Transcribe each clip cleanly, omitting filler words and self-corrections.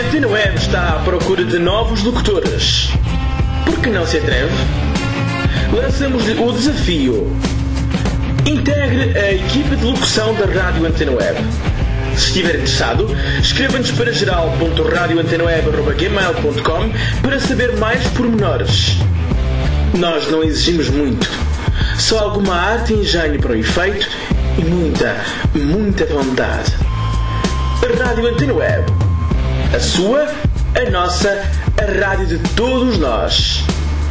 Antena Web está à procura de novos locutores. Por que não se atreve? Lançamos-lhe o desafio. Integre a equipa de locução da Rádio Antena Web. Se estiver interessado, escreva-nos para geral.radioantenaweb@gmail.com para saber mais pormenores. Nós não exigimos muito. Só alguma arte e engenho para o efeito e muita vontade. A Rádio Antena Web. A sua, a nossa, a rádio de todos nós.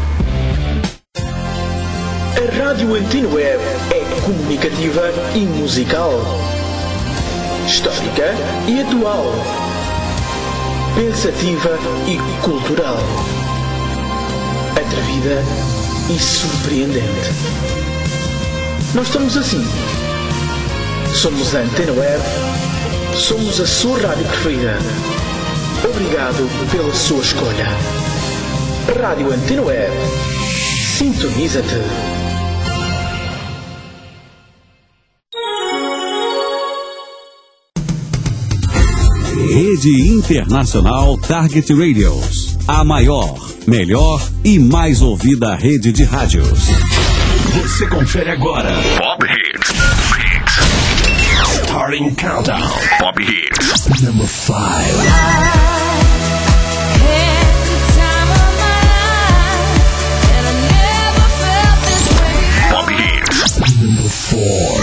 A Rádio Antena Web é comunicativa e musical. Histórica e atual. Pensativa e cultural. Atrevida e surpreendente. Nós estamos assim. Somos a Antena Web. Somos a sua rádio preferida. Obrigado pela sua escolha. Rádio Antena Web. Sintoniza-te. Rede Internacional Target Radios. A maior, melhor e mais ouvida rede de rádios. Você confere agora Pop Hits. Starting Countdown. Pop Hits. Number 5. Pop Hits. Number 4.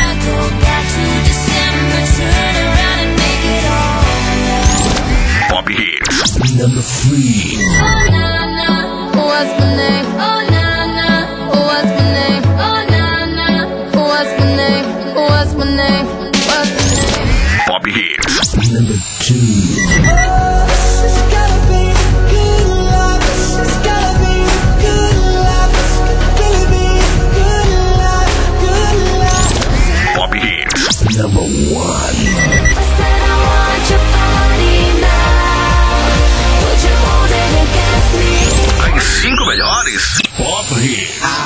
Pop Hits. Number 3. Oh na na, what's my name? Oh na na, what's my name? Oh na na, what's my name? What's my name? What's my name? Pop Hits. Number 2. It's gotta be good love. It's gotta be good love. It's gotta be good love. Good love. Pop Hits. Number 1. I said I want your body now. Would you hold it against me? As 5 melhores Pop Hits. I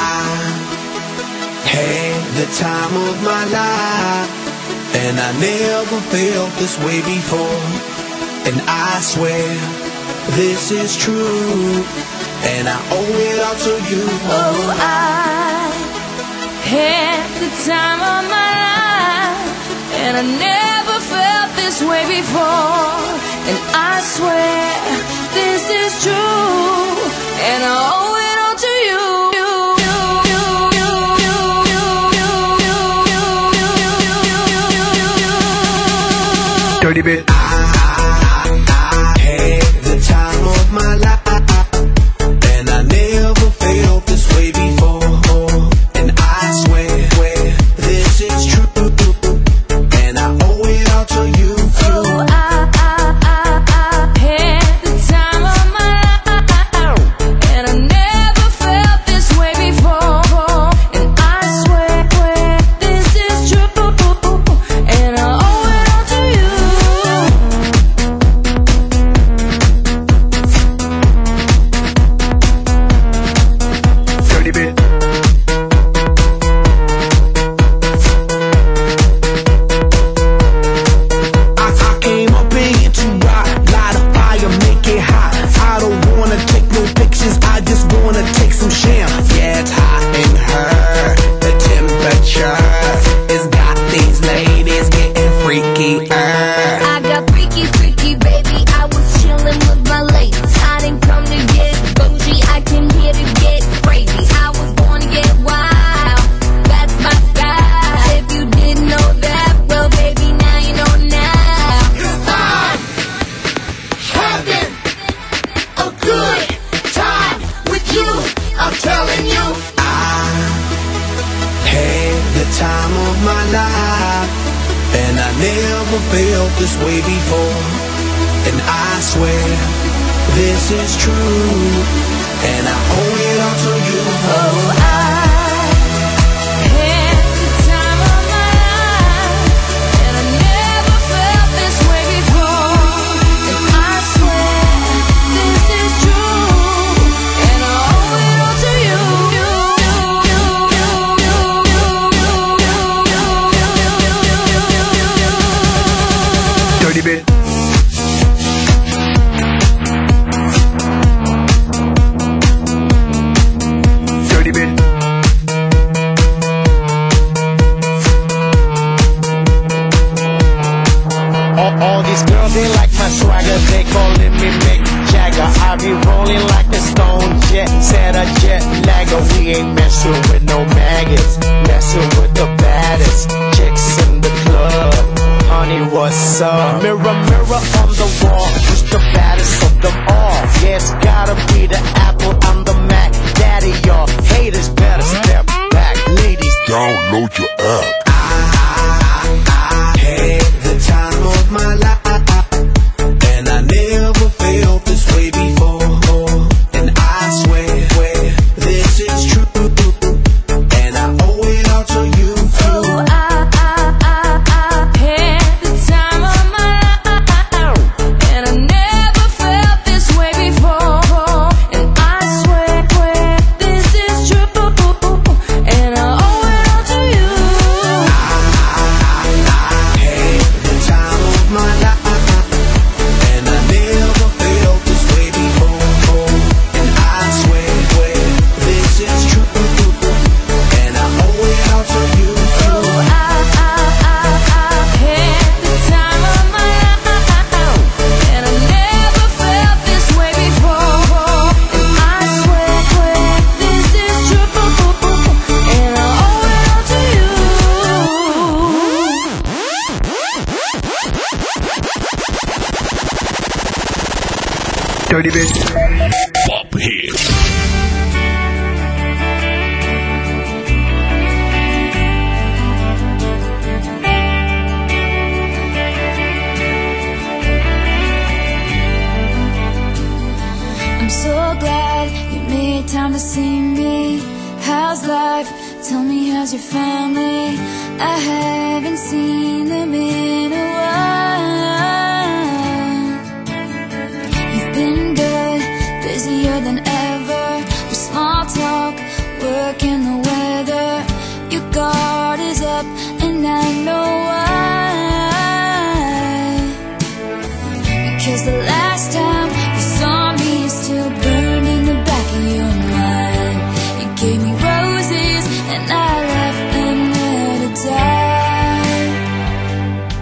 had the time of my life, and I never felt this way before. And I swear this is true, and I owe it all to you. Oh, I had the time of my life, and I never felt this way before. And I swear this is true, and I owe it all to you. Dirty bit. I had the time of my life, and I never felt this way before. And I swear this is true, and I owe it all to you. Oh, I had the time of my life, and I never felt this way before. And I swear this is true, and I owe it all to you. Dirty bit. I came up in here to rock, light a fire, make it hot. I don't wanna take no pictures, I just wanna take some sham. Yeah, it's hot in her. The temperature has got these ladies getting freakier. I got freaky, baby. I was chillin' with my ladies. I didn't come to get bougie, I came here to get crazy. I was born to get wild, that's my style. If you didn't know that, well, baby, now you know now. 'Cause I'm having a good time with you. I'm telling you. I had the time of my life, and I never felt this way before. And I swear this is true, and I owe it all to you. Oh, I had the time of my life, and I never felt this way before. And I swear this is true, and I owe it all to you. Dirty bit. All these girls, they like my swagger, they calling me Mick Jagger. I be rolling like a stone jet, set a jet lagger. We ain't messing with no maggots, messing with the baddest chicks in the club. Honey, what's up? Mirror, mirror on the wall, who's the baddest of them all? Yeah, it's gotta be the Apple, I'm the Mac Daddy, y'all haters better step back. Ladies, download your app. I had the time of my life, and I never felt this way before. And I swear this is true, and I owe it all to you. Oh, I had the time of my life, and I never felt this way before. And I swear this is true, and I owe it all to you. I had the time of my life, and I never felt this way before. And I swear this is true, and I owe it all to you. Oh, I had the time of my life, and I never felt this way before. And I swear this is true, and I owe it all to you. Dirty bitch. Pop Hits. I'm so glad you made time to see me. How's life? Tell me, how's your family? I haven't seen them in a while. You've been good, busier than ever, with small talk, work and the weather. Your guard is up, and I know why. Because the last time you saw me is still burned in the back of your mind. You gave me roses, and I left them there to die.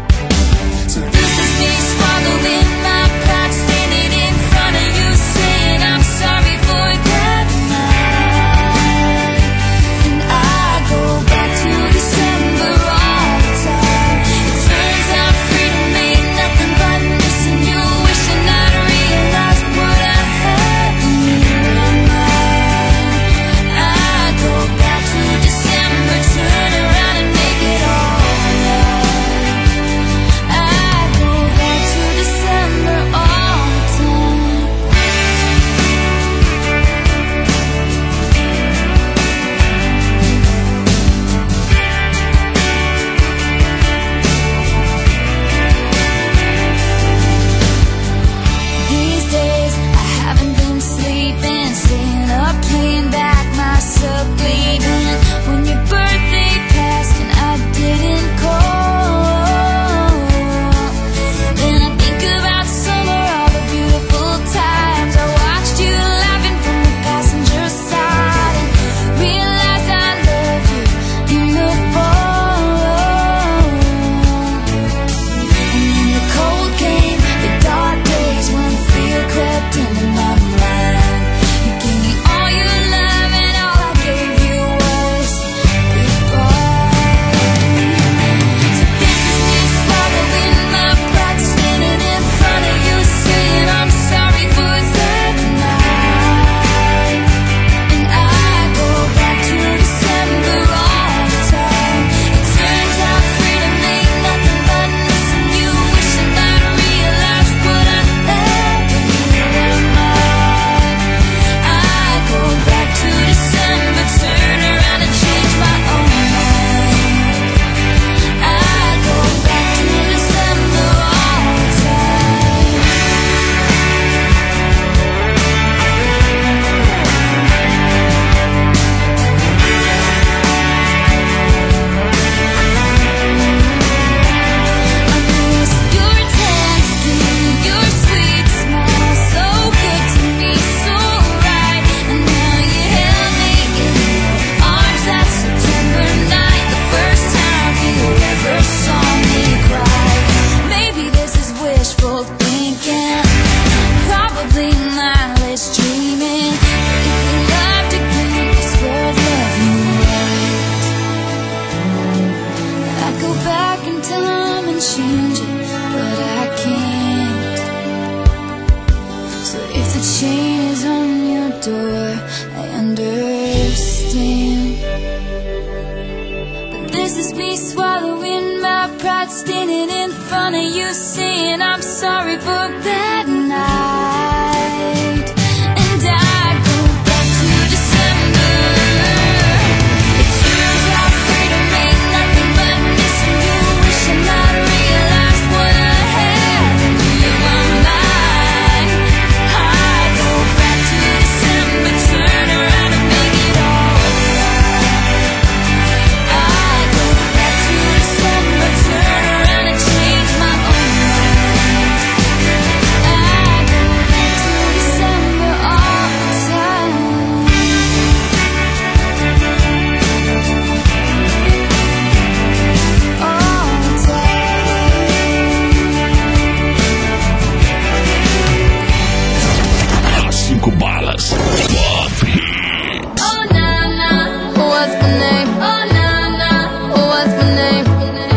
me swallowing my pride, standing in front of you, saying I'm sorry for that night. And I go back to December. It turns out freedom ain't nothing but missing you, wishing I'd realized what I had in my mind. I go back to December, turn around and make it alright. I go back to December, turn around and change my own mind. I go back to December all the time. All the time. As 5 balas. Pop Hits. Oh na na, what's my name? Oh na na, what's my name?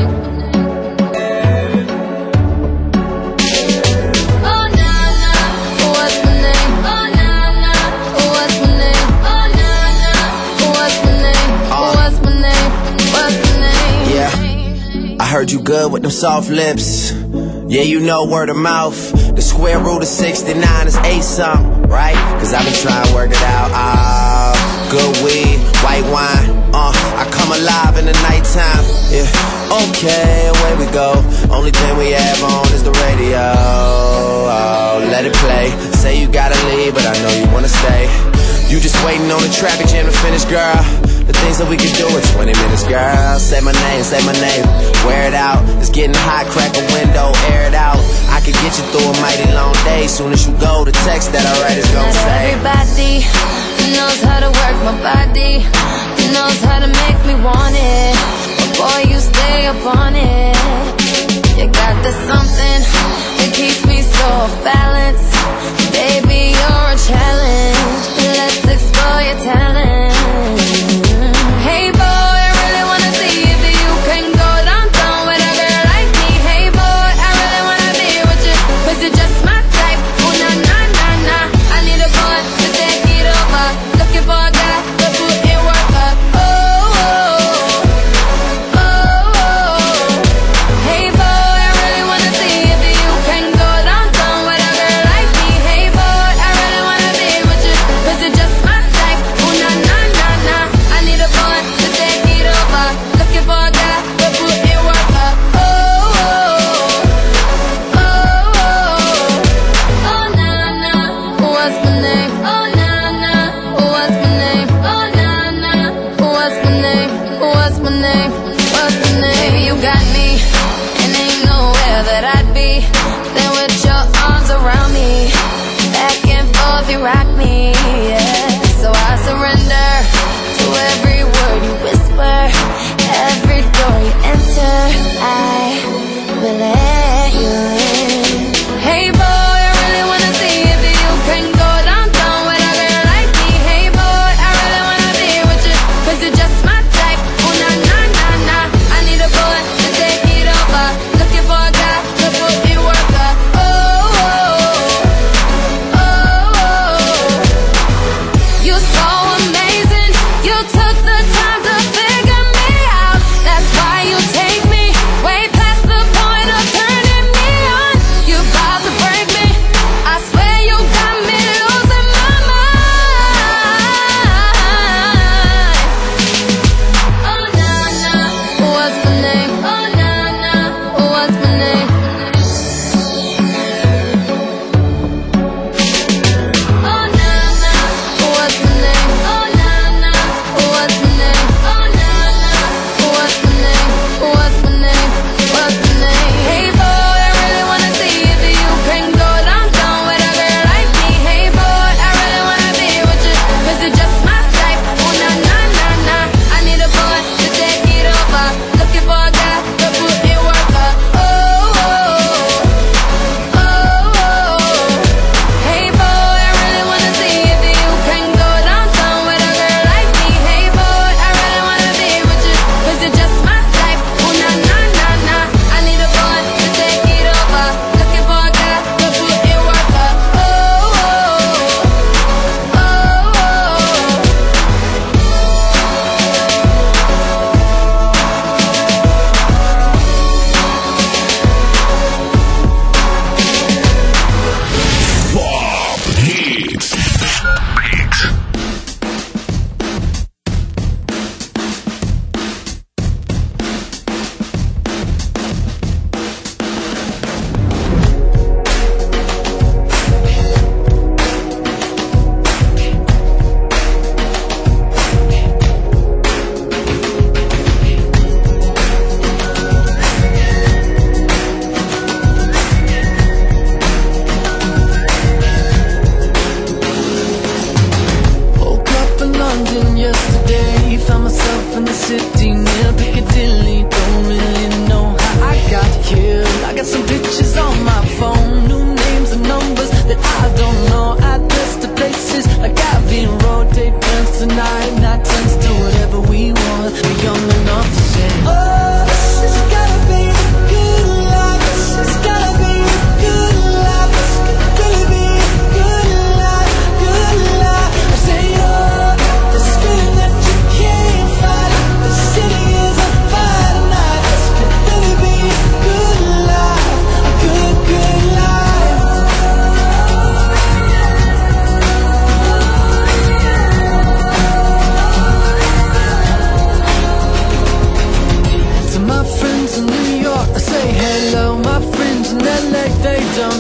Oh na na, what's my name? Oh na na, what's my name? Oh na na, what's my name? What's my name? What's my name? Yeah. I heard you good with them soft lips. Yeah, you know word of mouth. The square root of 69 is 8 something, right? Cause I've been trying to work it out. Good weed, white wine. I come alive in the nighttime. Yeah, okay, away we go. Only thing we have on is the radio. Oh, let it play. Say you gotta leave, but I know you wanna stay. You just waiting on the traffic jam to finish, girl. The things that we can do in 20 minutes, girl. Say my name, wear it out. It's getting hot, crack a window, air it out. I could get you through a mighty long day. Soon as you go, the text that I write is gonna Not say everybody knows how to work my body, knows how to make me want it. But boy, you stay up on it. You got the something that keeps me so off balance. Baby, you're a challenge. Let's explore your talent. Hey boy, I really wanna see if you can go downtown with a girl like me. Hey boy, I really wanna be with you, 'cause you're just my type. Oh na na na na, I need a boy to take it over. Looking for a guy to put in work up. Oh, oh, oh, oh. Hey boy, I really wanna see if you can go downtown with a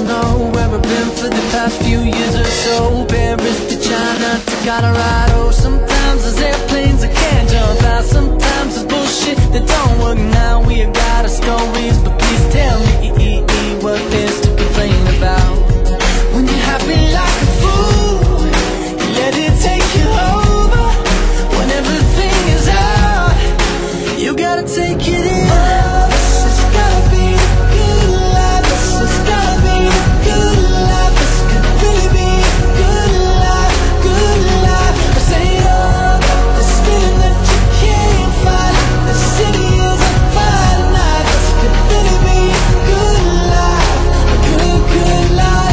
know where I've been for the past few years or so. Paris to China to Colorado. Sometimes there's airplanes I can't jump out. Sometimes there's bullshit that don't work now. We have got our stories, but please tell me what there's to complain about. When you're happy like a fool, you let it take you over. When everything is out, you gotta take it in. This has gotta be a good life. This has gotta be a good life. This could really be a good life, good life. I say, oh, this feeling that you can't fight. The city is a fire night. This could really be a good life, a good, good life.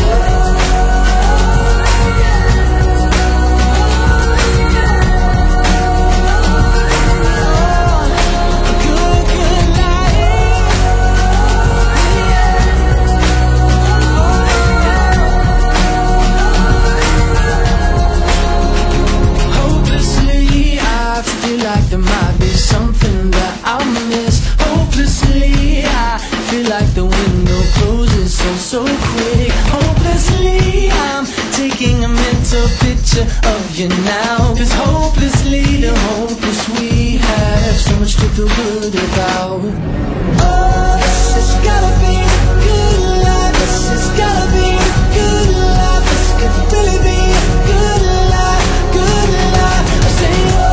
There might be something that I'll miss. Hopelessly, I feel like the window closes so quick. Hopelessly, I'm taking a mental picture of you now. 'Cause hopelessly, the hopeless we have so much to feel good about. Oh, this has gotta be a good life. This has gotta be a good life. This could really be a good life, good life. I say, oh,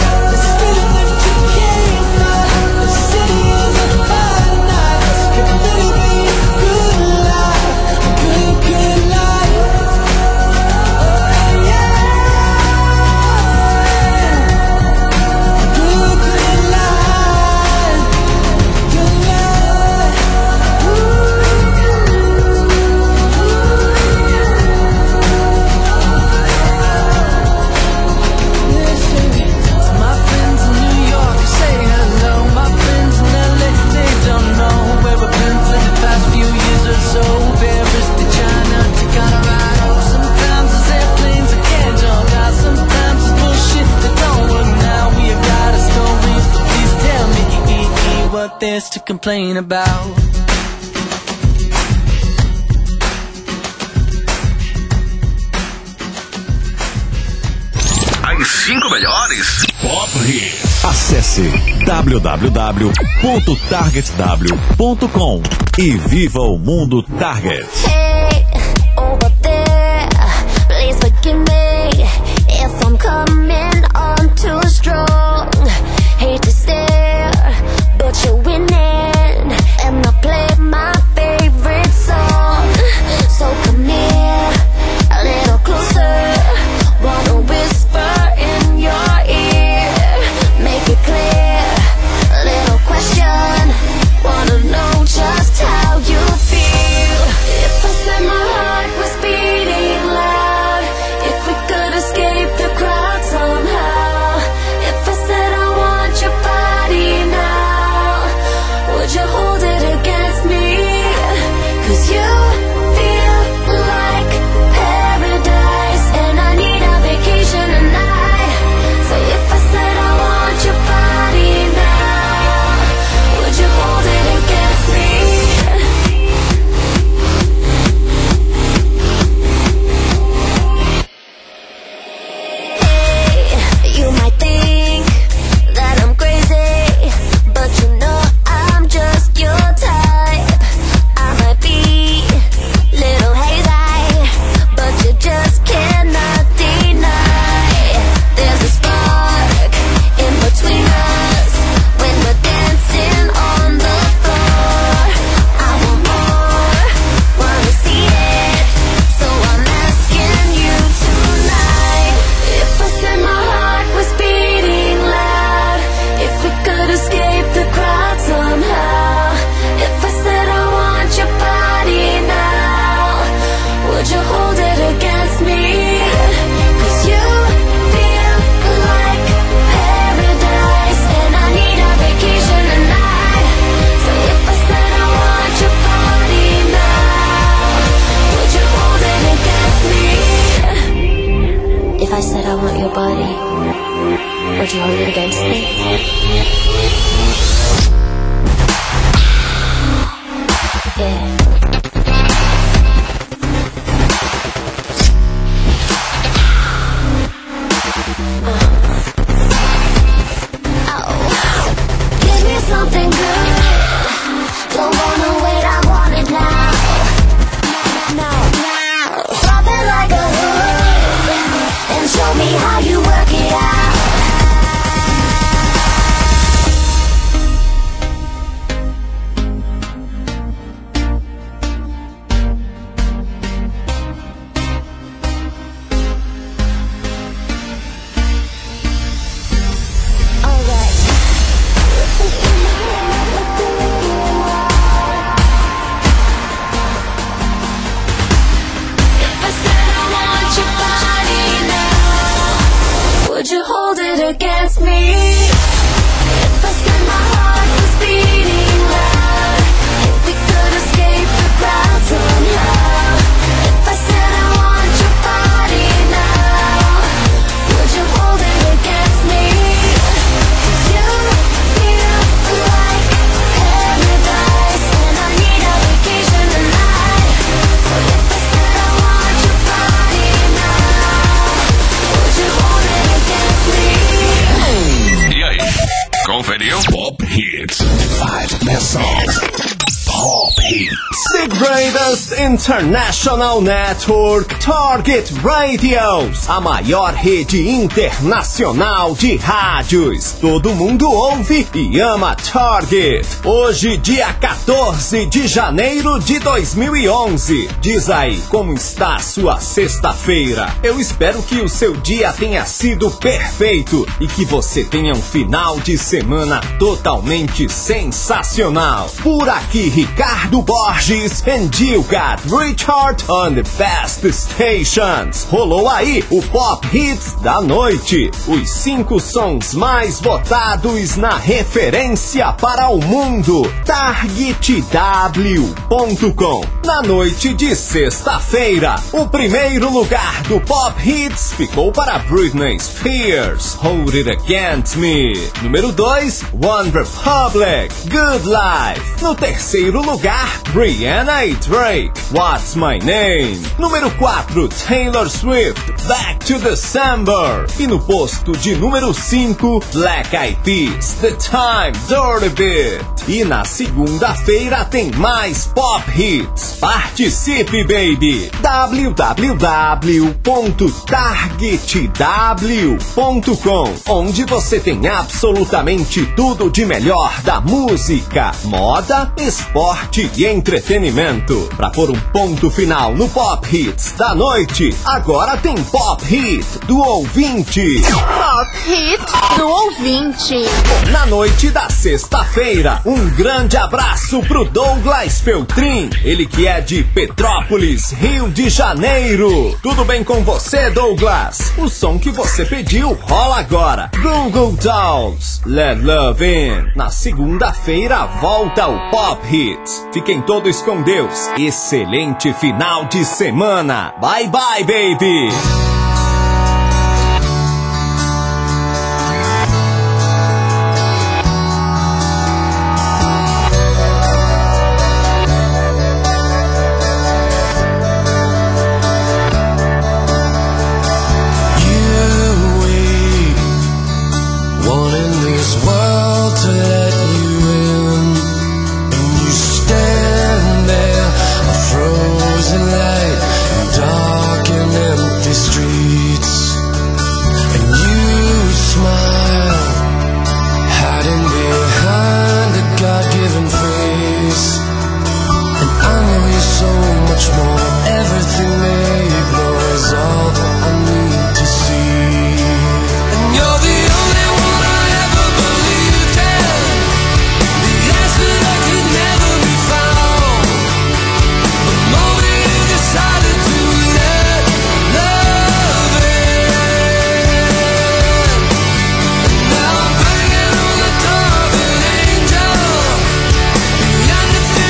there's to complain about. As 5 melhores Pop Hits. Acesse www.targetw.com e viva o mundo Target. Hey, over there, please forgive me if I'm coming on too strong. Hate to stare, but you're winning, and I play my favorite song. So come here, a little closer. Wanna whisper in your ear, make it clear. A little question, wanna know just how you feel. If I said my heart was beating loud, if we could escape the crowd somehow. If I said I want your body now, would you hold it against me? 'Cause you feel like paradise, and I need a vacation tonight. So if I said I want your body now, would you hold it against me? Hey, you might think that I'm crazy, but you know I'm just your type. I might be little hazy, but you just cannot deny. There's a spark in between us when we're dancing on the floor. I want more, wanna see it, so I'm asking you tonight. If I said my heart was beating loud, if we could escape the crowd somehow. If I said I want your body now, would you hold it against me? 'Cause you feel like paradise, and I need a vacation tonight. So if I said I want your body now, would you hold it against me? If I said I want your body, would you hold it against me? Yeah. Greatest International Network, Target Radios, a maior rede internacional de rádios. Todo mundo ouve e ama Target. Hoje, dia 14 de janeiro de 2011. Diz aí, como está a sua sexta-feira? Eu espero que o seu dia tenha sido perfeito e que você tenha um final de semana totalmente sensacional. Por aqui, Ricardo Borges, and you got Richard on the best stations. Rolou aí o Pop Hits da noite. Os 5 sons mais votados na referência para o mundo. TargetW.com. Na noite de sexta-feira, o primeiro lugar do Pop Hits ficou para Britney Spears, Hold It Against Me. Número 2, One Republic, Good Life. No terceiro lugar, Rihanna e Drake, What's My Name. Número 4, Taylor Swift, Back to December. E no posto de número 5, Black Eyed Peas, The Time, Dirty Bit. E na segunda-feira tem mais Pop Hits. Participe, baby! www.targetw.com, onde você tem absolutamente tudo de melhor da música, moda, esporte e entretenimento. Pra pôr um ponto final no Pop Hits da noite, agora tem Pop Hit do ouvinte. Pop Hit do ouvinte. Na noite da sexta-feira, um grande abraço pro Douglas Feltrin, ele que é de Petrópolis, Rio de Janeiro. Tudo bem com você, Douglas? O som que você pediu rola agora. Google Dolls, Let Love In. Na segunda-feira volta o Pop Hits. Fiquem todos com Deus. Excelente final de semana. Bye bye, baby.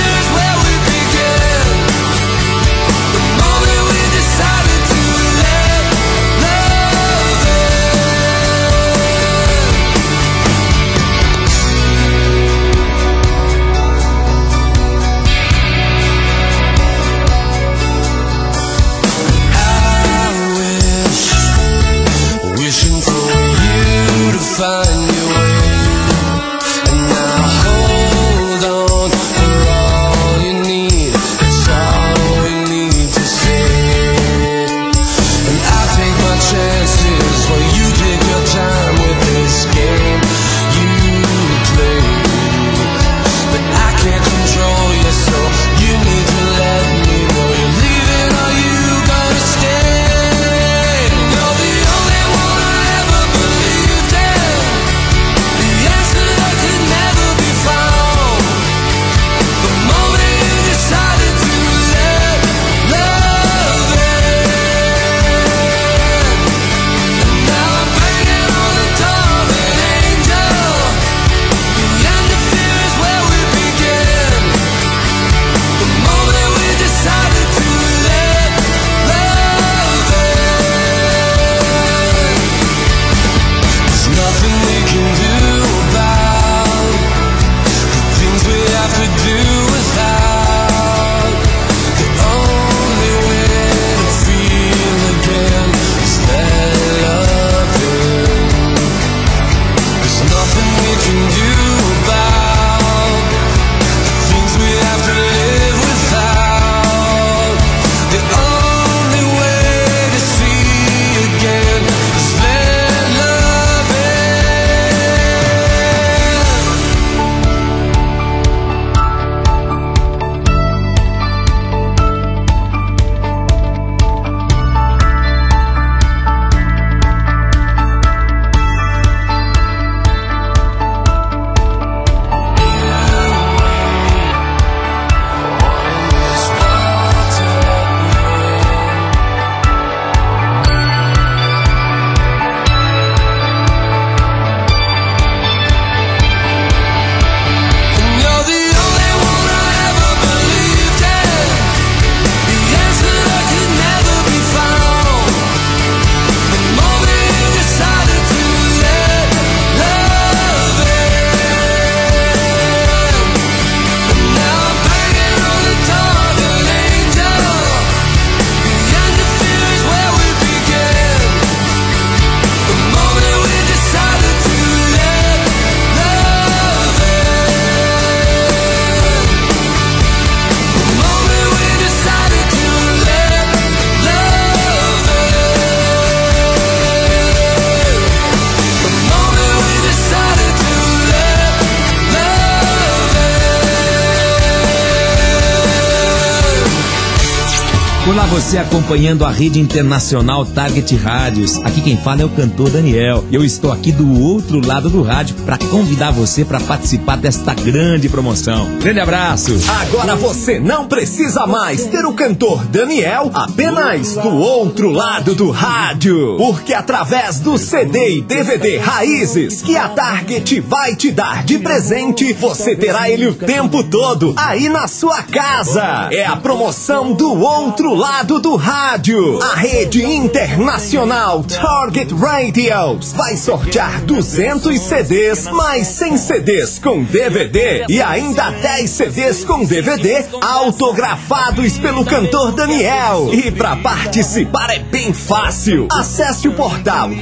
Moment we decided to let Olá, você acompanhando a rede internacional Target Rádios. Aqui quem fala é o cantor Daniel. Eu estou aqui do outro lado do rádio para convidar você para participar desta grande promoção. Grande abraço. Agora você não precisa mais ter o cantor Daniel apenas do outro lado do rádio. Porque através do CD e DVD Raízes que a Target vai te dar de presente, você terá ele o tempo todo aí na sua casa. É a promoção do outro lado do rádio. A rede internacional Target Radios vai sortear 200 CDs mais 100 CDs com DVD e ainda 10 CDs com DVD autografados pelo cantor Daniel. E para participar é bem fácil. Acesse o portal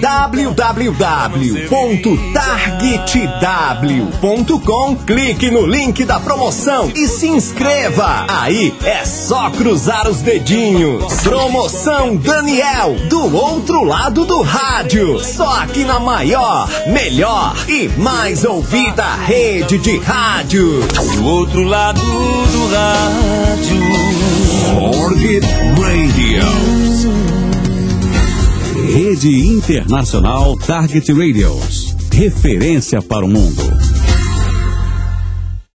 www.targetw.com, clique no link da promoção e se inscreva. Aí é só cruzar os dedinhos. Promoção Daniel, do outro lado do rádio. Só aqui na maior, melhor e mais ouvida rede de rádio. Do outro lado do rádio. Target Radios. Rede Internacional Target Radios. Referência para o mundo.